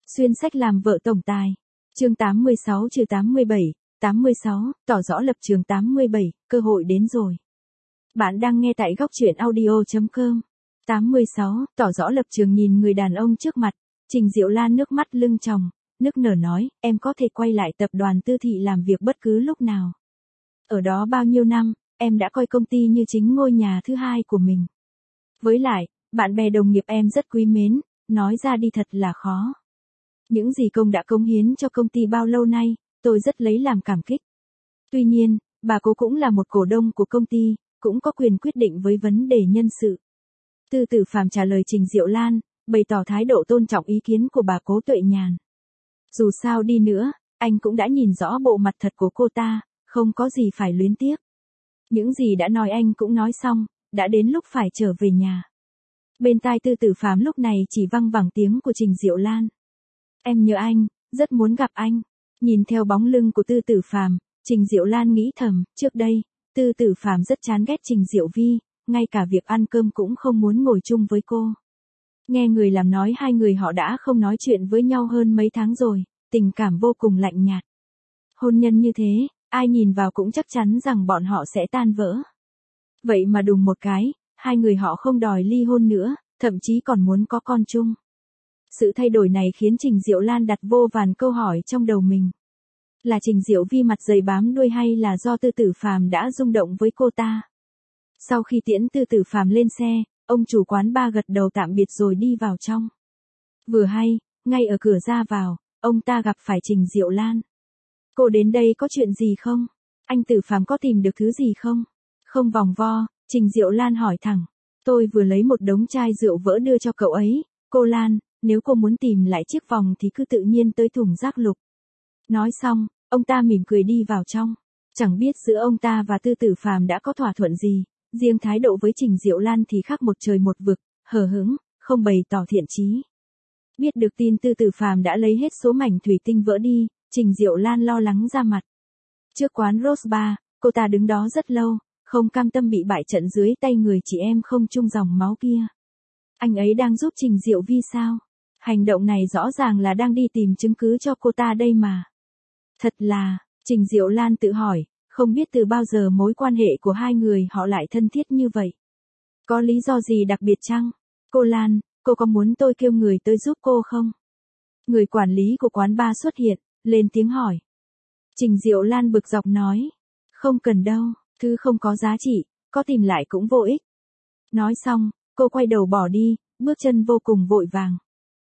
Xuyên sách làm vợ tổng tài. Chương 86-87, 86, tỏ rõ lập trường 87, cơ hội đến rồi. Bạn đang nghe tại góc truyện audio.com. 86, tỏ rõ lập trường nhìn người đàn ông trước mặt, Trình Diệu Lan nước mắt lưng tròng, nức nở nói, em có thể quay lại tập đoàn Tư Thị làm việc bất cứ lúc nào. Ở đó bao nhiêu năm, em đã coi công ty như chính ngôi nhà thứ hai của mình. Với lại, bạn bè đồng nghiệp em rất quý mến, nói ra đi thật là khó. Những gì công đã cống hiến cho công ty bao lâu nay, tôi rất lấy làm cảm kích. Tuy nhiên, bà cố cũng là một cổ đông của công ty, cũng có quyền quyết định với vấn đề nhân sự. Tư Tử Phàm trả lời Trình Diệu Lan, bày tỏ thái độ tôn trọng ý kiến của bà cố Tuệ Nhàn. Dù sao đi nữa, anh cũng đã nhìn rõ bộ mặt thật của cô ta, không có gì phải luyến tiếc. Những gì đã nói anh cũng nói xong, đã đến lúc phải trở về nhà. Bên tai Tư Tử Phàm lúc này chỉ văng vẳng tiếng của Trình Diệu Lan. Em nhớ anh, rất muốn gặp anh. Nhìn theo bóng lưng của Tư Tử Phàm, Trình Diệu Lan nghĩ thầm, trước đây, Tư Tử Phàm rất chán ghét Trình Diệu Vi, ngay cả việc ăn cơm cũng không muốn ngồi chung với cô. Nghe người làm nói hai người họ đã không nói chuyện với nhau hơn mấy tháng rồi, tình cảm vô cùng lạnh nhạt. Hôn nhân như thế, ai nhìn vào cũng chắc chắn rằng bọn họ sẽ tan vỡ. Vậy mà đùng một cái, hai người họ không đòi ly hôn nữa, thậm chí còn muốn có con chung. Sự thay đổi này khiến Trình Diệu Lan đặt vô vàn câu hỏi trong đầu mình. Là Trình Diệu Vi mặt dày bám đuôi hay là do Tư Tử Phàm đã rung động với cô ta? Sau khi tiễn Tư Tử Phàm lên xe, ông chủ quán bar gật đầu tạm biệt rồi đi vào trong. Vừa hay, ngay ở cửa ra vào, ông ta gặp phải Trình Diệu Lan. Cô đến đây có chuyện gì không? Anh Tử Phàm có tìm được thứ gì không? Không vòng vo, Trình Diệu Lan hỏi thẳng. Tôi vừa lấy một đống chai rượu vỡ đưa cho cậu ấy, cô Lan, nếu cô muốn tìm lại chiếc vòng thì cứ tự nhiên tới thùng rác lục. Nói xong, ông ta mỉm cười đi vào trong. Chẳng biết giữa ông ta và Tư Tử Phàm đã có thỏa thuận gì, riêng thái độ với Trình Diệu Lan thì khác một trời một vực, hờ hững, không bày tỏ thiện chí. Biết được tin Tư Tử Phàm đã lấy hết số mảnh thủy tinh vỡ đi, Trình Diệu Lan lo lắng ra mặt. Trước quán Rose Bar, cô ta đứng đó rất lâu, không cam tâm bị bại trận dưới tay người chị em không chung dòng máu kia. Anh ấy đang giúp Trình Diệu Vi sao? Hành động này rõ ràng là đang đi tìm chứng cứ cho cô ta đây mà. Thật là, Trình Diệu Lan tự hỏi, không biết từ bao giờ mối quan hệ của hai người họ lại thân thiết như vậy. Có lý do gì đặc biệt chăng? Cô Lan, cô có muốn tôi kêu người tới giúp cô không? Người quản lý của quán bar xuất hiện, lên tiếng hỏi. Trình Diệu Lan bực dọc nói. Không cần đâu, thứ không có giá trị, có tìm lại cũng vô ích. Nói xong, cô quay đầu bỏ đi, bước chân vô cùng vội vàng.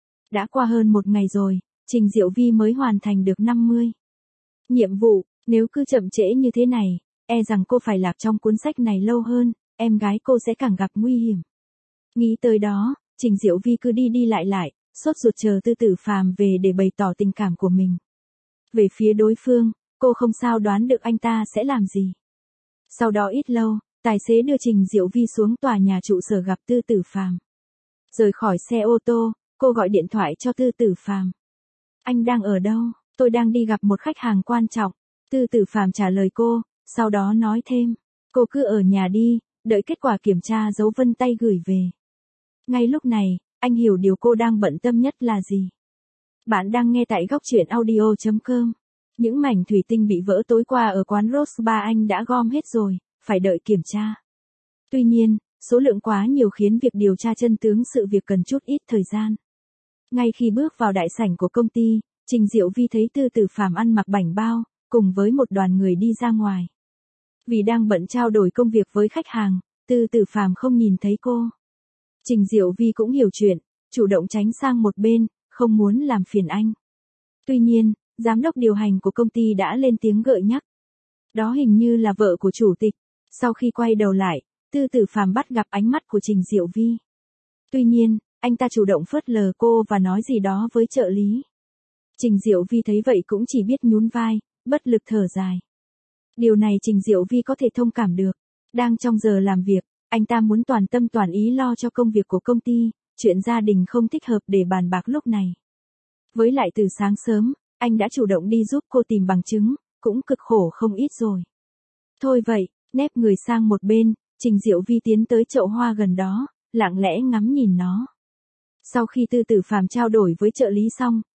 Đã qua hơn một ngày rồi, Trình Diệu Vi mới hoàn thành được 50 nhiệm vụ, nếu cứ chậm trễ như thế này, e rằng cô phải lạc trong cuốn sách này lâu hơn, em gái cô sẽ càng gặp nguy hiểm. Nghĩ tới đó, Trình Diệu Vi cứ đi đi lại, sốt ruột chờ Tư Tử Phàm về để bày tỏ tình cảm của mình. Về phía đối phương, cô không sao đoán được anh ta sẽ làm gì. Sau đó ít lâu, tài xế đưa Trình Diệu Vi xuống tòa nhà trụ sở gặp Tư Tử Phàm. Rời khỏi xe ô tô, cô gọi điện thoại cho Tư Tử Phàm. Anh đang ở đâu? Tôi đang đi gặp một khách hàng quan trọng. Tư Tử Phàm trả lời cô, sau đó nói thêm. Cô cứ ở nhà đi, đợi kết quả kiểm tra dấu vân tay gửi về. Ngay lúc này, anh hiểu điều cô đang bận tâm nhất là gì. Bạn đang nghe tại góc truyện audio.com. Những mảnh thủy tinh bị vỡ tối qua ở quán Rose Bar anh đã gom hết rồi, phải đợi kiểm tra. Tuy nhiên, số lượng quá nhiều khiến việc điều tra chân tướng sự việc cần chút ít thời gian. Ngay khi bước vào đại sảnh của công ty, Trình Diệu Vi thấy Tư Tử Phàm ăn mặc bảnh bao, cùng với một đoàn người đi ra ngoài. Vì đang bận trao đổi công việc với khách hàng, Tư Tử Phàm không nhìn thấy cô. Trình Diệu Vi cũng hiểu chuyện, chủ động tránh sang một bên, không muốn làm phiền anh. Tuy nhiên, giám đốc điều hành của công ty đã lên tiếng gợi nhắc. Đó hình như là vợ của chủ tịch. Sau khi quay đầu lại, Tư Tử Phàm bắt gặp ánh mắt của Trình Diệu Vi. Tuy nhiên, anh ta chủ động phớt lờ cô và nói gì đó với trợ lý. Trình Diệu Vi thấy vậy cũng chỉ biết nhún vai, bất lực thở dài. Điều này Trình Diệu Vi có thể thông cảm được. Đang trong giờ làm việc, anh ta muốn toàn tâm toàn ý lo cho công việc của công ty, chuyện gia đình không thích hợp để bàn bạc lúc này. Với lại từ sáng sớm, anh đã chủ động đi giúp cô tìm bằng chứng, cũng cực khổ không ít rồi. Thôi vậy, nép người sang một bên, Trình Diệu Vi tiến tới chậu hoa gần đó, lặng lẽ ngắm nhìn nó. Sau khi Tư Tử Phàm trao đổi với trợ lý xong,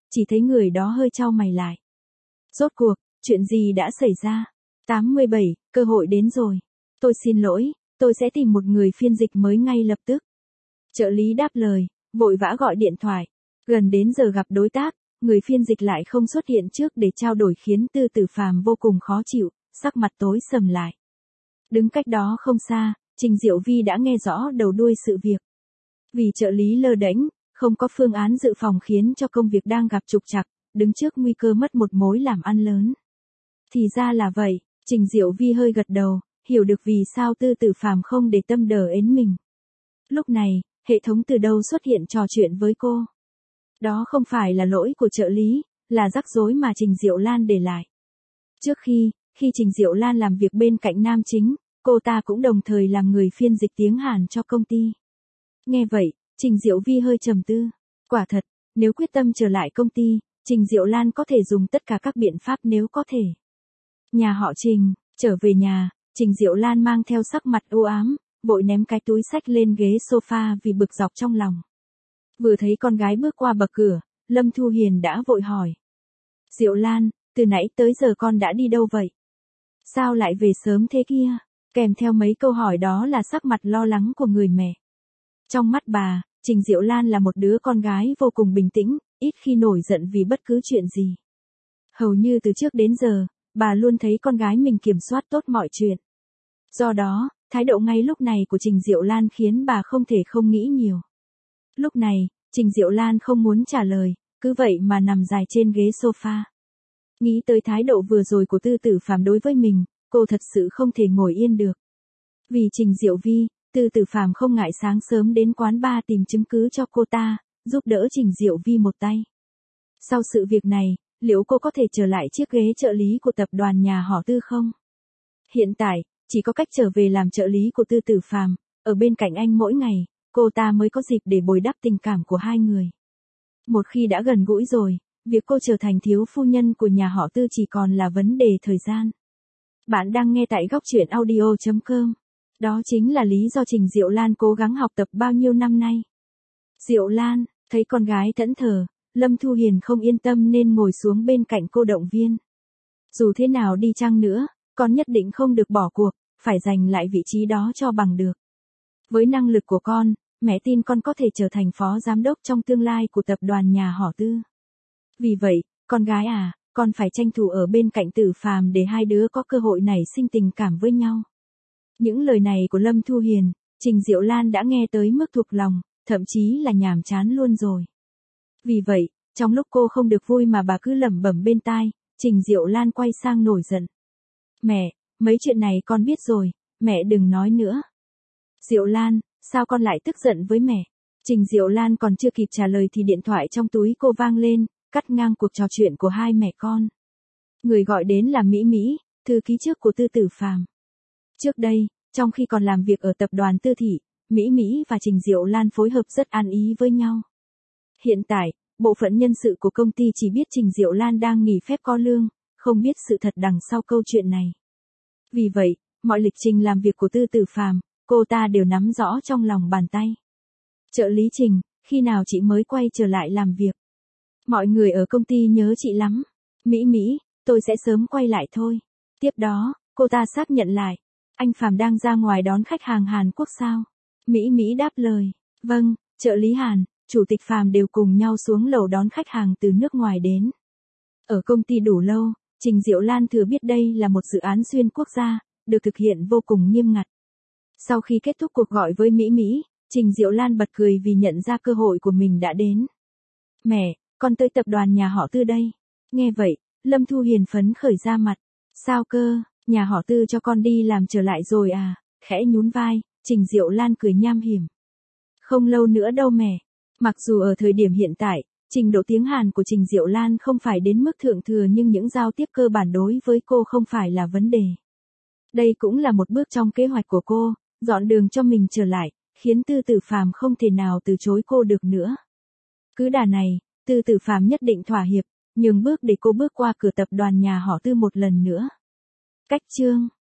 chỉ thấy người đó hơi chau mày lại. Rốt cuộc, chuyện gì đã xảy ra? 87, cơ hội đến rồi. Tôi xin lỗi, tôi sẽ tìm một người phiên dịch mới ngay lập tức. Trợ lý đáp lời, vội vã gọi điện thoại. Gần đến giờ gặp đối tác, người phiên dịch lại không xuất hiện trước để trao đổi khiến Tư Tử Phàm vô cùng khó chịu, sắc mặt tối sầm lại. Đứng cách đó không xa, Trình Diệu Vi đã nghe rõ đầu đuôi sự việc. Vì trợ lý lơ đễnh, không có phương án dự phòng khiến cho công việc đang gặp trục trặc, đứng trước nguy cơ mất một mối làm ăn lớn. Thì ra là vậy, Trình Diệu Vi hơi gật đầu, hiểu được vì sao Tư Tử Phàm không để tâm đờ ến mình. Lúc này, hệ thống từ đâu xuất hiện trò chuyện với cô. Đó không phải là lỗi của trợ lý, là rắc rối mà Trình Diệu Lan để lại. Trước khi Trình Diệu Lan làm việc bên cạnh nam chính, cô ta cũng đồng thời làm người phiên dịch tiếng Hàn cho công ty. Nghe vậy, Trình Diệu Vi hơi trầm tư. Quả thật, nếu quyết tâm trở lại công ty, Trình Diệu Lan có thể dùng tất cả các biện pháp nếu có thể. Nhà họ Trình, trở về nhà, Trình Diệu Lan mang theo sắc mặt u ám, vội ném cái túi xách lên ghế sofa vì bực dọc trong lòng. Vừa thấy con gái bước qua bậc cửa, Lâm Thu Hiền đã vội hỏi. Diệu Lan, từ nãy tới giờ con đã đi đâu vậy? Sao lại về sớm thế kia? Kèm theo mấy câu hỏi đó là sắc mặt lo lắng của người mẹ. Trong mắt bà, Trình Diệu Lan là một đứa con gái vô cùng bình tĩnh, ít khi nổi giận vì bất cứ chuyện gì. Hầu như từ trước đến giờ, bà luôn thấy con gái mình kiểm soát tốt mọi chuyện. Do đó, thái độ ngay lúc này của Trình Diệu Lan khiến bà không thể không nghĩ nhiều. Lúc này, Trình Diệu Lan không muốn trả lời, cứ vậy mà nằm dài trên ghế sofa. Nghĩ tới thái độ vừa rồi của Tư Tử Phàm đối với mình, cô thật sự không thể ngồi yên được. Vì Trình Diệu Vi, Tư Tử Phàm không ngại sáng sớm đến quán bar tìm chứng cứ cho cô ta, giúp đỡ Trình Diệu Vi một tay. Sau sự việc này, liệu cô có thể trở lại chiếc ghế trợ lý của tập đoàn nhà họ Tư không? Hiện tại, chỉ có cách trở về làm trợ lý của Tư Tử Phàm, ở bên cạnh anh mỗi ngày, cô ta mới có dịp để bồi đắp tình cảm của hai người. Một khi đã gần gũi rồi, việc cô trở thành thiếu phu nhân của nhà họ Tư chỉ còn là vấn đề thời gian. Bạn đang nghe tại góc truyện audio.com. Đó chính là lý do Trình Diệu Lan cố gắng học tập bao nhiêu năm nay. Diệu Lan, thấy con gái thẫn thờ, Lâm Thu Hiền không yên tâm nên ngồi xuống bên cạnh cô động viên. Dù thế nào đi chăng nữa, con nhất định không được bỏ cuộc, phải giành lại vị trí đó cho bằng được. Với năng lực của con, mẹ tin con có thể trở thành phó giám đốc trong tương lai của tập đoàn nhà họ Tư. Vì vậy, con gái à, con phải tranh thủ ở bên cạnh Tử Phàm để hai đứa có cơ hội nảy sinh tình cảm với nhau. Những lời này của Lâm Thu Hiền, Trình Diệu Lan đã nghe tới mức thuộc lòng, thậm chí là nhàm chán luôn rồi. Vì vậy, trong lúc cô không được vui mà bà cứ lẩm bẩm bên tai, Trình Diệu Lan quay sang nổi giận. Mẹ, mấy chuyện này con biết rồi, mẹ đừng nói nữa. Diệu Lan, sao con lại tức giận với mẹ? Trình Diệu Lan còn chưa kịp trả lời thì điện thoại trong túi cô vang lên, cắt ngang cuộc trò chuyện của hai mẹ con. Người gọi đến là Mỹ Mỹ, thư ký trước của Tư Tử Phàm. Trước đây, trong khi còn làm việc ở tập đoàn Tư Thị, Mỹ Mỹ và Trình Diệu Lan phối hợp rất ăn ý với nhau. Hiện tại, bộ phận nhân sự của công ty chỉ biết Trình Diệu Lan đang nghỉ phép có lương, không biết sự thật đằng sau câu chuyện này. Vì vậy, mọi lịch trình làm việc của Tư Tử Phàm, cô ta đều nắm rõ trong lòng bàn tay. Trợ lý Trình, khi nào chị mới quay trở lại làm việc? Mọi người ở công ty nhớ chị lắm. Mỹ Mỹ, tôi sẽ sớm quay lại thôi. Tiếp đó, cô ta xác nhận lại. Anh Phàm đang ra ngoài đón khách hàng Hàn Quốc sao? Mỹ Mỹ đáp lời. Vâng, trợ lý Hàn, chủ tịch Phàm đều cùng nhau xuống lầu đón khách hàng từ nước ngoài đến. Ở công ty đủ lâu, Trình Diệu Lan thừa biết đây là một dự án xuyên quốc gia, được thực hiện vô cùng nghiêm ngặt. Sau khi kết thúc cuộc gọi với Mỹ Mỹ, Trình Diệu Lan bật cười vì nhận ra cơ hội của mình đã đến. Mẹ, con tới tập đoàn nhà họ Tư đây. Nghe vậy, Lâm Thu Hiền phấn khởi ra mặt. Sao cơ, nhà họ Tư cho con đi làm trở lại rồi à? Khẽ nhún vai, Trình Diệu Lan cười nham hiểm. Không lâu nữa đâu mẹ. Mặc dù ở thời điểm hiện tại, trình độ tiếng Hàn của Trình Diệu Lan không phải đến mức thượng thừa nhưng những giao tiếp cơ bản đối với cô không phải là vấn đề. Đây cũng là một bước trong kế hoạch của cô, dọn đường cho mình trở lại, khiến Tư Tử Phàm không thể nào từ chối cô được nữa. Cứ đà này, Tư Tử Phàm nhất định thỏa hiệp, nhường bước để cô bước qua cửa tập đoàn nhà họ Tư một lần nữa. Cách chương